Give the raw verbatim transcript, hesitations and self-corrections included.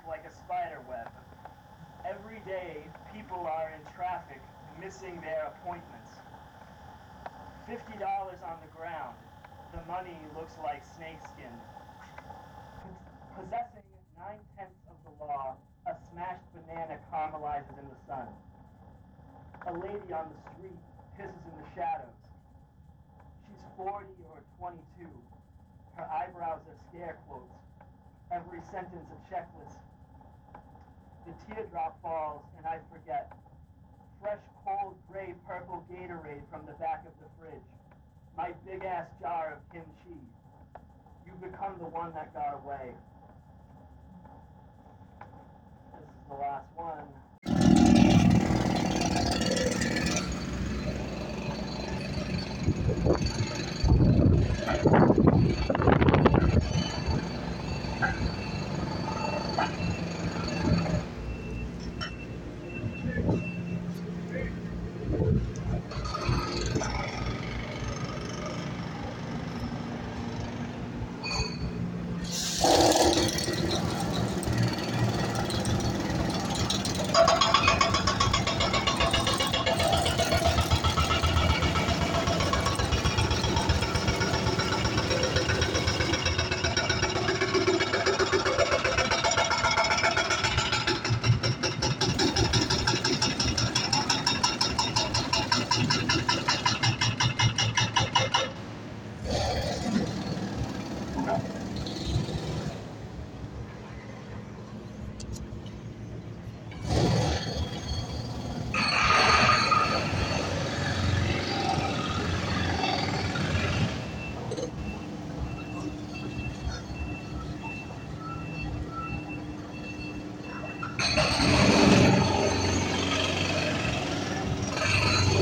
like a spider web. Every day, people are in traffic, missing their appointments. Fifty dollars on the ground. The money looks like snakeskin. Possessing nine-tenths of the law, a smashed banana caramelizes in the sun. A lady on the street pisses in the shadows. She's forty or twenty-two. Her eyebrows are scare quotes. Every sentence a checklist. The teardrop falls and I forget. Fresh, cold, gray, purple Gatorade from the back of the fridge. My big-ass jar of kimchi. You become the one that got away. This is the last one.